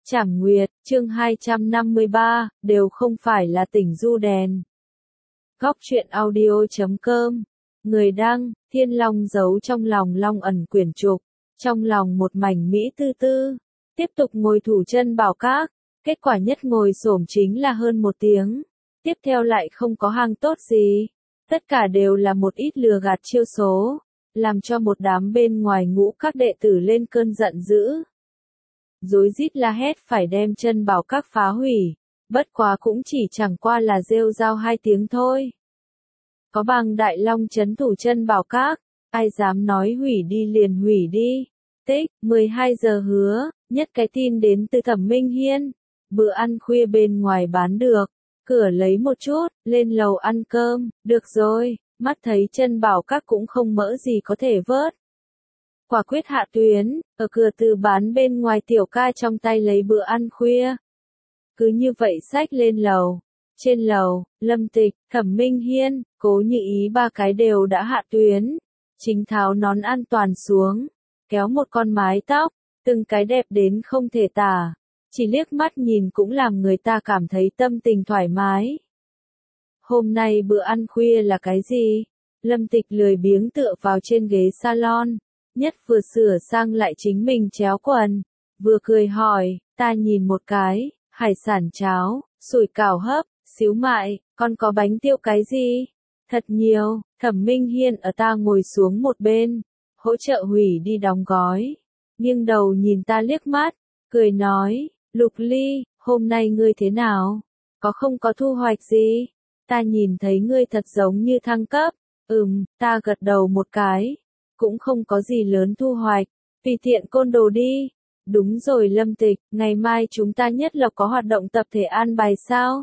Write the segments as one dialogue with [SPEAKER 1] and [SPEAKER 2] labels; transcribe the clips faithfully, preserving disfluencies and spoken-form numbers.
[SPEAKER 1] Trảm Nguyệt, chương hai trăm năm mươi ba, đều không phải là tỉnh du đèn. Góc truyện audio chấm com. Người đăng, Thiên Long giấu trong lòng Long ẩn quyển trục, trong lòng một mảnh mỹ tư tư. Tiếp tục ngồi thủ chân bảo các, kết quả nhất ngồi xổm chính là hơn một tiếng. Tiếp theo lại không có hang tốt gì. Tất cả đều là một ít lừa gạt chiêu số, làm cho một đám bên ngoài ngũ các đệ tử lên cơn giận dữ. Rối rít la hét phải đem chân bảo các phá hủy, bất quá cũng chỉ chẳng qua là rêu rao hai tiếng thôi. Có bằng Đại Long chấn thủ chân bảo các, ai dám nói hủy đi liền hủy đi. Tích, mười hai giờ hứa, nhất cái tin đến từ Thẩm Minh Hiên. Bữa ăn khuya bên ngoài bán được, cửa lấy một chút, lên lầu ăn cơm, được rồi, mắt thấy chân bảo các cũng không mỡ gì có thể vớt. Quả quyết hạ tuyến, ở cửa từ bán bên ngoài tiểu ca trong tay lấy bữa ăn khuya. Cứ như vậy xách lên lầu. Trên lầu, Lâm Tịch, Thẩm Minh Hiên, Cố Như Ý ba cái đều đã hạ tuyến. Chính tháo nón an toàn xuống, kéo một con mái tóc, từng cái đẹp đến không thể tả. Chỉ liếc mắt nhìn cũng làm người ta cảm thấy tâm tình thoải mái. Hôm nay bữa ăn khuya là cái gì? Lâm Tịch lười biếng tựa vào trên ghế salon. Nhất vừa sửa sang lại chính mình chéo quần, vừa cười hỏi, ta nhìn một cái, hải sản cháo, sủi cảo hấp, xíu mại, còn có bánh tiêu cái gì? Thật nhiều. Thẩm Minh Hiên ở ta ngồi xuống một bên, hỗ trợ hủy đi đóng gói, nghiêng đầu nhìn ta liếc mắt, cười nói, Lục Ly, hôm nay ngươi thế nào? Có không có thu hoạch gì? Ta nhìn thấy ngươi thật giống như thăng cấp. Ừm, ta gật đầu một cái. Cũng không có gì lớn thu hoạch, tùy tiện côn đồ đi. Đúng rồi Lâm Tịch, ngày mai chúng ta nhất lộc có hoạt động tập thể an bài sao?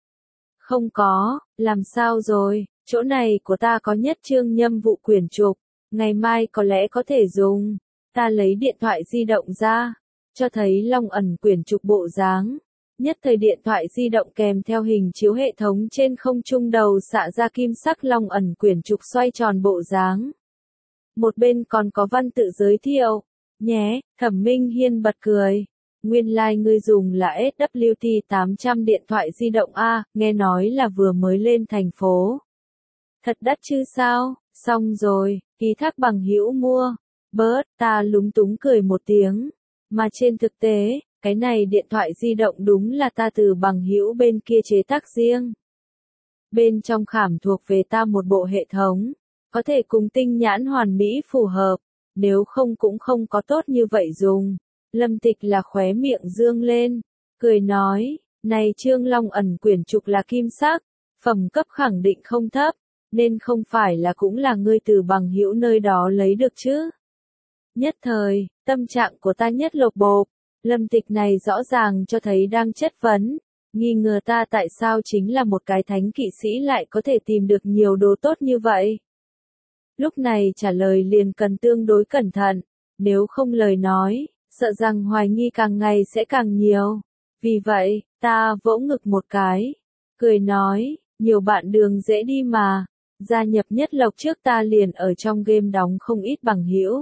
[SPEAKER 1] Không có, làm sao rồi, chỗ này của ta có nhất chương nhâm vụ quyển trục, ngày mai có lẽ có thể dùng. Ta lấy điện thoại di động ra, cho thấy Long ẩn quyển trục bộ dáng. Nhất thời điện thoại di động kèm theo hình chiếu hệ thống trên không trung đầu xạ ra kim sắc Long ẩn quyển trục xoay tròn bộ dáng. Một bên còn có văn tự giới thiệu. Nhé, Thẩm Minh Hiên bật cười. Nguyên lai like ngươi dùng là ét vê tê tám trăm điện thoại di động A, nghe nói là vừa mới lên thành phố. Thật đắt chứ sao, xong rồi, ký thác bằng hữu mua. Bớt, ta lúng túng cười một tiếng. Mà trên thực tế, cái này điện thoại di động đúng là ta từ bằng hữu bên kia chế tác riêng. Bên trong khảm thuộc về ta một bộ hệ thống. Có thể cùng tinh nhãn hoàn mỹ phù hợp, nếu không cũng không có tốt như vậy dùng. Lâm Tịch là khóe miệng dương lên, cười nói, này chương Long ẩn quyển trục là kim sắc, phẩm cấp khẳng định không thấp, nên không phải là cũng là ngươi từ bằng hữu nơi đó lấy được chứ. Nhất thời, tâm trạng của ta nhất lột bộp, Lâm Tịch này rõ ràng cho thấy đang chất vấn, nghi ngờ ta tại sao chính là một cái thánh kỵ sĩ lại có thể tìm được nhiều đồ tốt như vậy. Lúc này trả lời liền cần tương đối cẩn thận, nếu không lời nói, sợ rằng hoài nghi càng ngày sẽ càng nhiều. Vì vậy, ta vỗ ngực một cái, cười nói, nhiều bạn đường dễ đi mà, gia nhập nhất lộc trước ta liền ở trong game đóng không ít bằng hữu.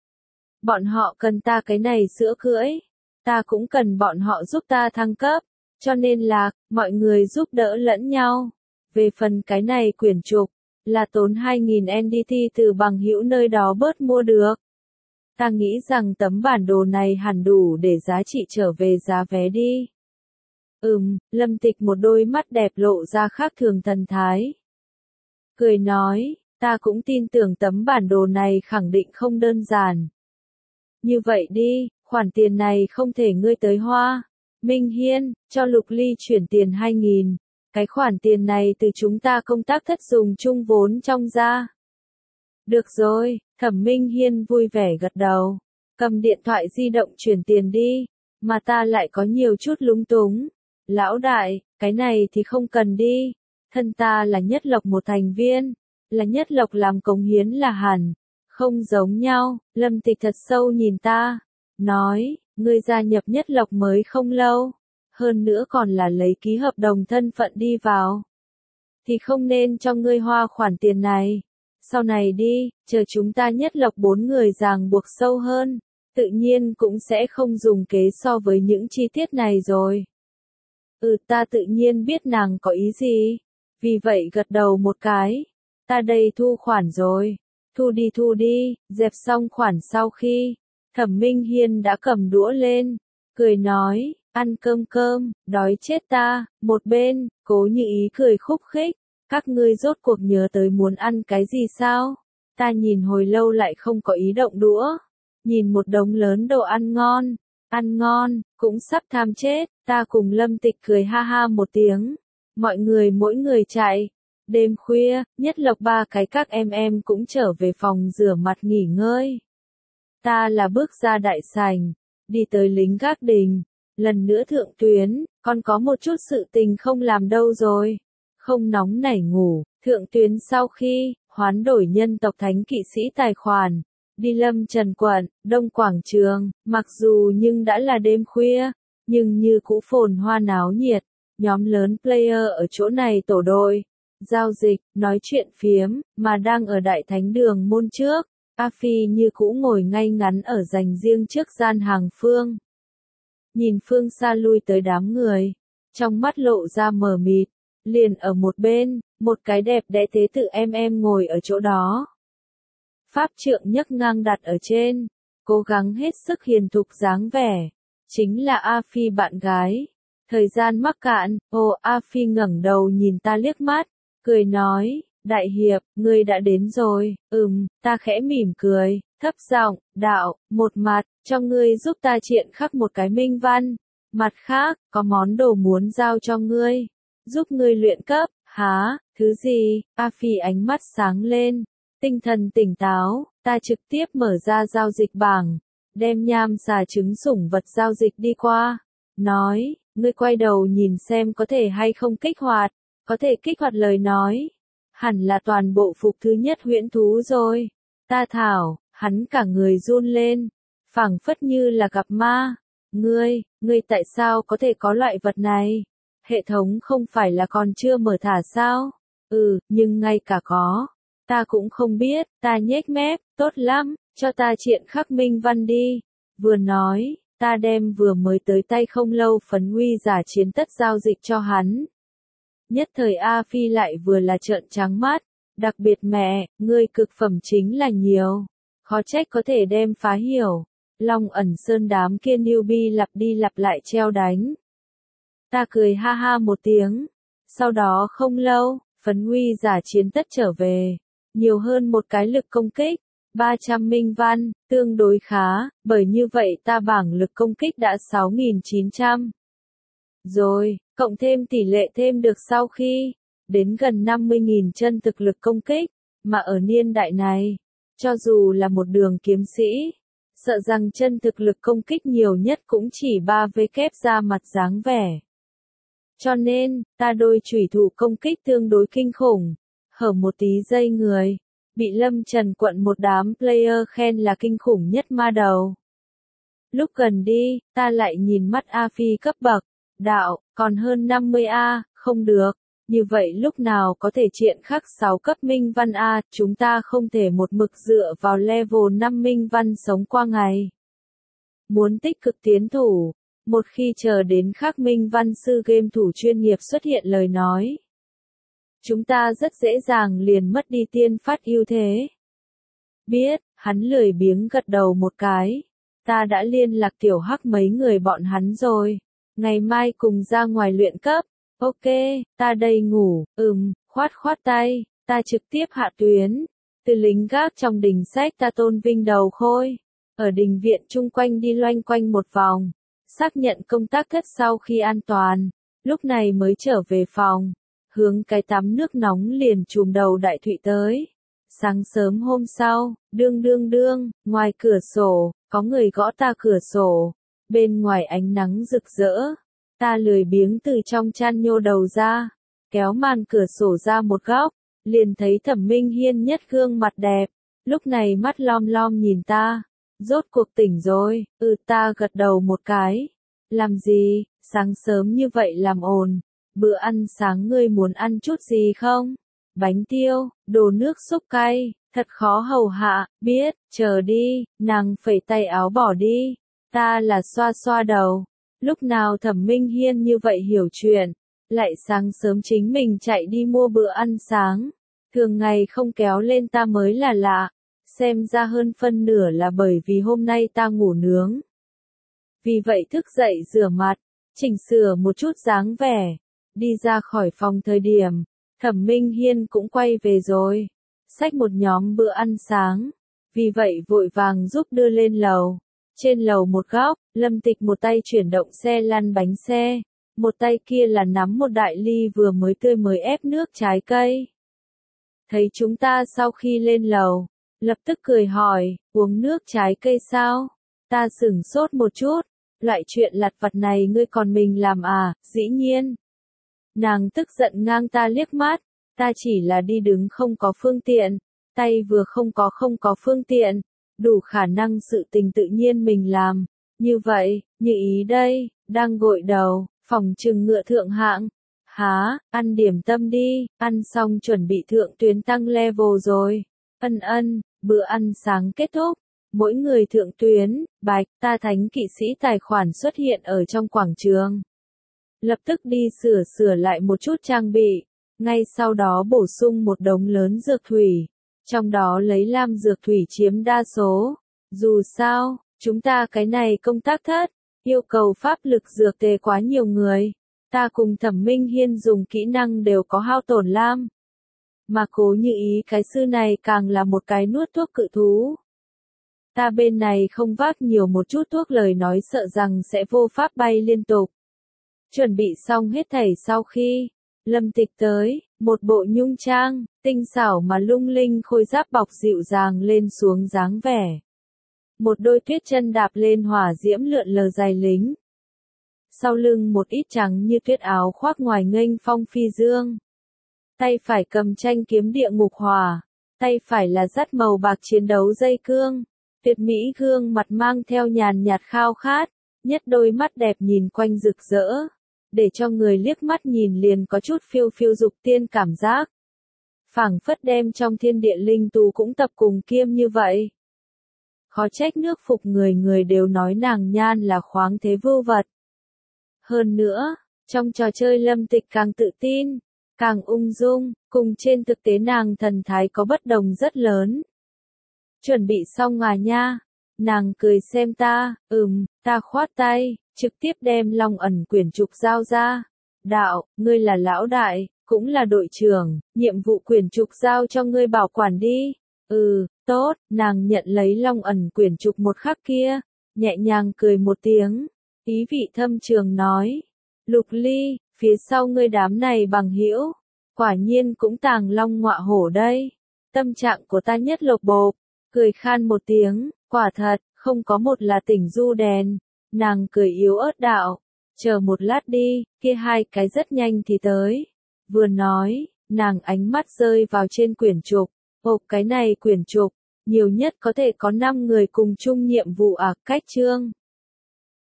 [SPEAKER 1] Bọn họ cần ta cái này sữa cưỡi, ta cũng cần bọn họ giúp ta thăng cấp, cho nên là, mọi người giúp đỡ lẫn nhau. Về phần cái này quyển trục, là tốn hai nghìn en đê tê từ bằng hữu nơi đó bớt mua được. Ta nghĩ rằng tấm bản đồ này hẳn đủ để giá trị trở về giá vé đi. Ừm, Lâm Tịch một đôi mắt đẹp lộ ra khác thường thần thái. Cười nói, ta cũng tin tưởng tấm bản đồ này khẳng định không đơn giản. Như vậy đi, khoản tiền này không thể ngươi tới hoa. Minh Hiên, cho Lục Ly chuyển tiền hai nghìn. Cái khoản tiền này từ chúng ta công tác thất dùng chung vốn trong ra. Được rồi, Thẩm Minh Hiên vui vẻ gật đầu. Cầm điện thoại di động chuyển tiền đi. Mà ta lại có nhiều chút lúng túng. Lão đại, cái này thì không cần đi. Thân ta là nhất lộc một thành viên. Là nhất lộc làm cống hiến là hẳn. Không giống nhau, Lâm Tịch thật sâu nhìn ta. Nói, ngươi gia nhập nhất lộc mới không lâu. Hơn nữa còn là lấy ký hợp đồng thân phận đi vào. Thì không nên cho ngươi hoa khoản tiền này. Sau này đi, chờ chúng ta nhất lộc bốn người ràng buộc sâu hơn. tự nhiên cũng sẽ không dùng kế so với những chi tiết này rồi. Ừ, ta tự nhiên biết nàng có ý gì, vì vậy gật đầu một cái. Ta đây thu khoản rồi. Thu đi thu đi, dẹp xong khoản sau khi, Thẩm Minh Hiên đã cầm đũa lên, cười nói, ăn cơm cơm, đói chết ta. Một bên, Cố Như Ý cười khúc khích, các ngươi rốt cuộc nhớ tới muốn ăn cái gì sao? Ta nhìn hồi lâu lại không có ý động đũa, nhìn một đống lớn đồ ăn ngon, ăn ngon, cũng sắp tham chết. Ta cùng Lâm Tịch cười ha ha một tiếng, mọi người mỗi người chạy. Đêm khuya, Nhất Lộc ba cái các em em cũng trở về phòng rửa mặt nghỉ ngơi. Ta là bước ra đại sảnh, đi tới lính gác đình, lần nữa thượng tuyến, còn có một chút sự tình không làm đâu rồi. Không nóng nảy ngủ, thượng tuyến sau khi, hoán đổi nhân tộc thánh kỵ sĩ tài khoản, đi Lâm Trần quận, Đông Quảng Trường, mặc dù nhưng đã là đêm khuya, nhưng như cũ phồn hoa náo nhiệt, nhóm lớn player ở chỗ này tổ đội, giao dịch, nói chuyện phiếm, mà đang ở đại thánh đường môn trước. A Phi như cũ ngồi ngay ngắn ở dành riêng trước gian hàng Phương. Nhìn Phương xa lui tới đám người, trong mắt lộ ra mờ mịt, liền ở một bên, một cái đẹp đẽ thế tự em em ngồi ở chỗ đó. Pháp trượng nhấc ngang đặt ở trên, cố gắng hết sức hiền thục dáng vẻ, chính là A Phi bạn gái. Thời gian mắc cạn, ồ A Phi ngẩng đầu nhìn ta liếc mắt, cười nói, đại hiệp, ngươi đã đến rồi. Ừm, ta khẽ mỉm cười, thấp giọng, đạo, một mặt, cho ngươi giúp ta triện khắc một cái minh văn. Mặt khác, có món đồ muốn giao cho ngươi, giúp ngươi luyện cấp. Hả, thứ gì? A Phi ánh mắt sáng lên, tinh thần tỉnh táo, ta trực tiếp mở ra giao dịch bảng, đem nham xà trứng sủng vật giao dịch đi qua. Nói, ngươi quay đầu nhìn xem có thể hay không kích hoạt, có thể kích hoạt lời nói. Hẳn là toàn bộ phục thứ nhất huyễn thú rồi. Ta thảo, hắn cả người run lên, phảng phất như là gặp ma. Ngươi, ngươi tại sao có thể có loại vật này? Hệ thống không phải là còn chưa mở thả sao? Ừ, nhưng ngay cả có. Ta cũng không biết, ta nhếch mép, tốt lắm, cho ta triện khắc minh văn đi. Vừa nói, ta đem vừa mới tới tay không lâu phấn huy giả chiến tất giao dịch cho hắn. Nhất thời A Phi lại vừa là trợn trắng mắt, đặc biệt mẹ, ngươi cực phẩm chính là nhiều, khó trách có thể đem phá hiểu. Long ẩn sơn đám kia newbie lặp đi lặp lại treo đánh. Ta cười ha ha một tiếng, sau đó không lâu, phấn huy giả chiến tất trở về, nhiều hơn một cái lực công kích, ba trăm minh văn, tương đối khá, bởi như vậy ta bảng lực công kích đã sáu nghìn chín trăm. Rồi, cộng thêm tỷ lệ thêm được sau khi, đến gần năm mươi nghìn chân thực lực công kích, mà ở niên đại này, cho dù là một đường kiếm sĩ, sợ rằng chân thực lực công kích nhiều nhất cũng chỉ ba vê kép ra mặt dáng vẻ. Cho nên, ta đôi chủy thủ công kích tương đối kinh khủng, hở một tí dây người, bị Lâm Trần quận một đám player khen là kinh khủng nhất ma đầu. Lúc gần đi, ta lại nhìn mắt A Phi cấp bậc, đạo, còn hơn năm mươi A, không được, như vậy lúc nào có thể triện khắc sáu cấp minh văn A, chúng ta không thể một mực dựa vào level năm minh văn sống qua ngày. Muốn tích cực tiến thủ, một khi chờ đến khắc minh văn sư game thủ chuyên nghiệp xuất hiện lời nói, chúng ta rất dễ dàng liền mất đi tiên phát ưu thế. Biết, hắn lười biếng gật đầu một cái, ta đã liên lạc tiểu hắc mấy người bọn hắn rồi. Ngày mai cùng ra ngoài luyện cấp. Ok, ta đây ngủ. Ừm, khoát khoát tay, ta trực tiếp hạ tuyến. Từ lính gác trong đình sách ta tôn vinh đầu khôi. Ở đình viện chung quanh đi loanh quanh một vòng. Xác nhận công tác thất sau khi an toàn. Lúc này mới trở về phòng. Hướng cái tắm nước nóng liền chùm đầu đại thụy tới. Sáng sớm hôm sau, đương đương đương, ngoài cửa sổ, có người gõ ta cửa sổ. Bên ngoài ánh nắng rực rỡ, ta lười biếng từ trong chăn nhô đầu ra, kéo màn cửa sổ ra một góc, liền thấy Thẩm Minh Hiên nhất gương mặt đẹp, lúc này mắt lom lom nhìn ta, rốt cuộc tỉnh rồi. Ừ, ta gật đầu một cái. Làm gì, sáng sớm như vậy làm ồn, bữa ăn sáng ngươi muốn ăn chút gì không? Bánh tiêu, đồ nước súp cay, Thật khó hầu hạ, biết, chờ đi, nàng phẩy tay áo bỏ đi. Ta là xoa xoa đầu. Lúc nào Thẩm Minh Hiên như vậy hiểu chuyện, lại sáng sớm chính mình chạy đi mua bữa ăn sáng. Thường ngày không kéo lên ta mới là lạ. Xem ra hơn phân nửa là bởi vì hôm nay ta ngủ nướng. Vì vậy thức dậy rửa mặt, chỉnh sửa một chút dáng vẻ. Đi ra khỏi phòng thời điểm, Thẩm Minh Hiên cũng quay về rồi. Xách một nhóm bữa ăn sáng. Vì vậy vội vàng giúp đưa lên lầu. Trên lầu một góc, Lâm Tịch một tay chuyển động xe lăn bánh xe. Một tay kia là nắm một đại ly vừa mới tươi mới ép nước trái cây. Thấy chúng ta sau khi lên lầu, lập tức cười hỏi, uống nước trái cây sao? Ta sửng sốt một chút, loại chuyện lặt vặt này ngươi còn mình làm à, dĩ nhiên. Nàng tức giận ngang ta liếc mắt, ta chỉ là đi đứng không có phương tiện, tay vừa không có không có phương tiện, đủ khả năng sự tình tự nhiên mình làm. Như vậy, như ý đây, đang gội đầu, phòng trừng ngựa thượng hạng. Há, ăn điểm tâm đi, ăn xong chuẩn bị thượng tuyến tăng level rồi. Ân ân, bữa ăn sáng kết thúc. Mỗi người thượng tuyến, bạch, ta thánh kỵ sĩ tài khoản xuất hiện ở trong quảng trường. Lập tức đi sửa sửa lại một chút trang bị. Ngay sau đó bổ sung một đống lớn dược thủy. Trong đó lấy lam dược thủy chiếm đa số. Dù sao, chúng ta cái này công tác thất, yêu cầu pháp lực dược tề quá nhiều người. Ta cùng Thẩm Minh Hiên dùng kỹ năng đều có hao tổn lam. Mà Cố Như Ý cái sư này càng là một cái nuốt thuốc cự thú. Ta bên này không vác nhiều một chút thuốc lời nói sợ rằng sẽ vô pháp bay liên tục. Chuẩn bị xong hết thảy sau khi Lâm Tịch tới, một bộ nhung trang, tinh xảo mà lung linh khôi giáp bọc dịu dàng lên xuống dáng vẻ. Một đôi tuyết chân đạp lên hỏa diễm lượn lờ dài lính. Sau lưng một ít trắng như tuyết áo khoác ngoài nghênh phong phi dương. Tay phải cầm tranh kiếm địa ngục hỏa, tay phải là dắt màu bạc chiến đấu dây cương. Tuyệt mỹ gương mặt mang theo nhàn nhạt khao khát, nhất đôi mắt đẹp nhìn quanh rực rỡ, để cho người liếc mắt nhìn liền có chút phiêu phiêu dục tiên cảm giác. Phảng phất đem trong thiên địa linh tú cũng tập cùng kiêm như vậy. Khó trách nước phục người người đều nói nàng nhan là khoáng thế vưu vật. Hơn nữa, trong trò chơi Lâm Tịch càng tự tin, càng ung dung, cùng trên thực tế nàng thần thái có bất đồng rất lớn. Chuẩn bị xong à nha? Nàng cười xem ta, ừm, ta khoát tay, trực tiếp đem Long Ẩn quyển trục giao ra. Đạo, ngươi là lão đại, cũng là đội trưởng, nhiệm vụ quyển trục giao cho ngươi bảo quản đi. Ừ, tốt, nàng nhận lấy Long Ẩn quyển trục một khắc kia, nhẹ nhàng cười một tiếng, ý vị thâm trường nói. Lục Ly, phía sau ngươi đám này bằng hữu, quả nhiên cũng tàng long ngọa hổ đây. Tâm trạng của ta nhất lộc bộp. Cười khan một tiếng, quả thật, không có một là tỉnh du đèn. Nàng cười yếu ớt đạo, chờ một lát đi, kia hai cái rất nhanh thì tới. Vừa nói, nàng ánh mắt rơi vào trên quyển trục, hộp cái này quyển trục, nhiều nhất có thể có năm người cùng chung nhiệm vụ à, cách chương.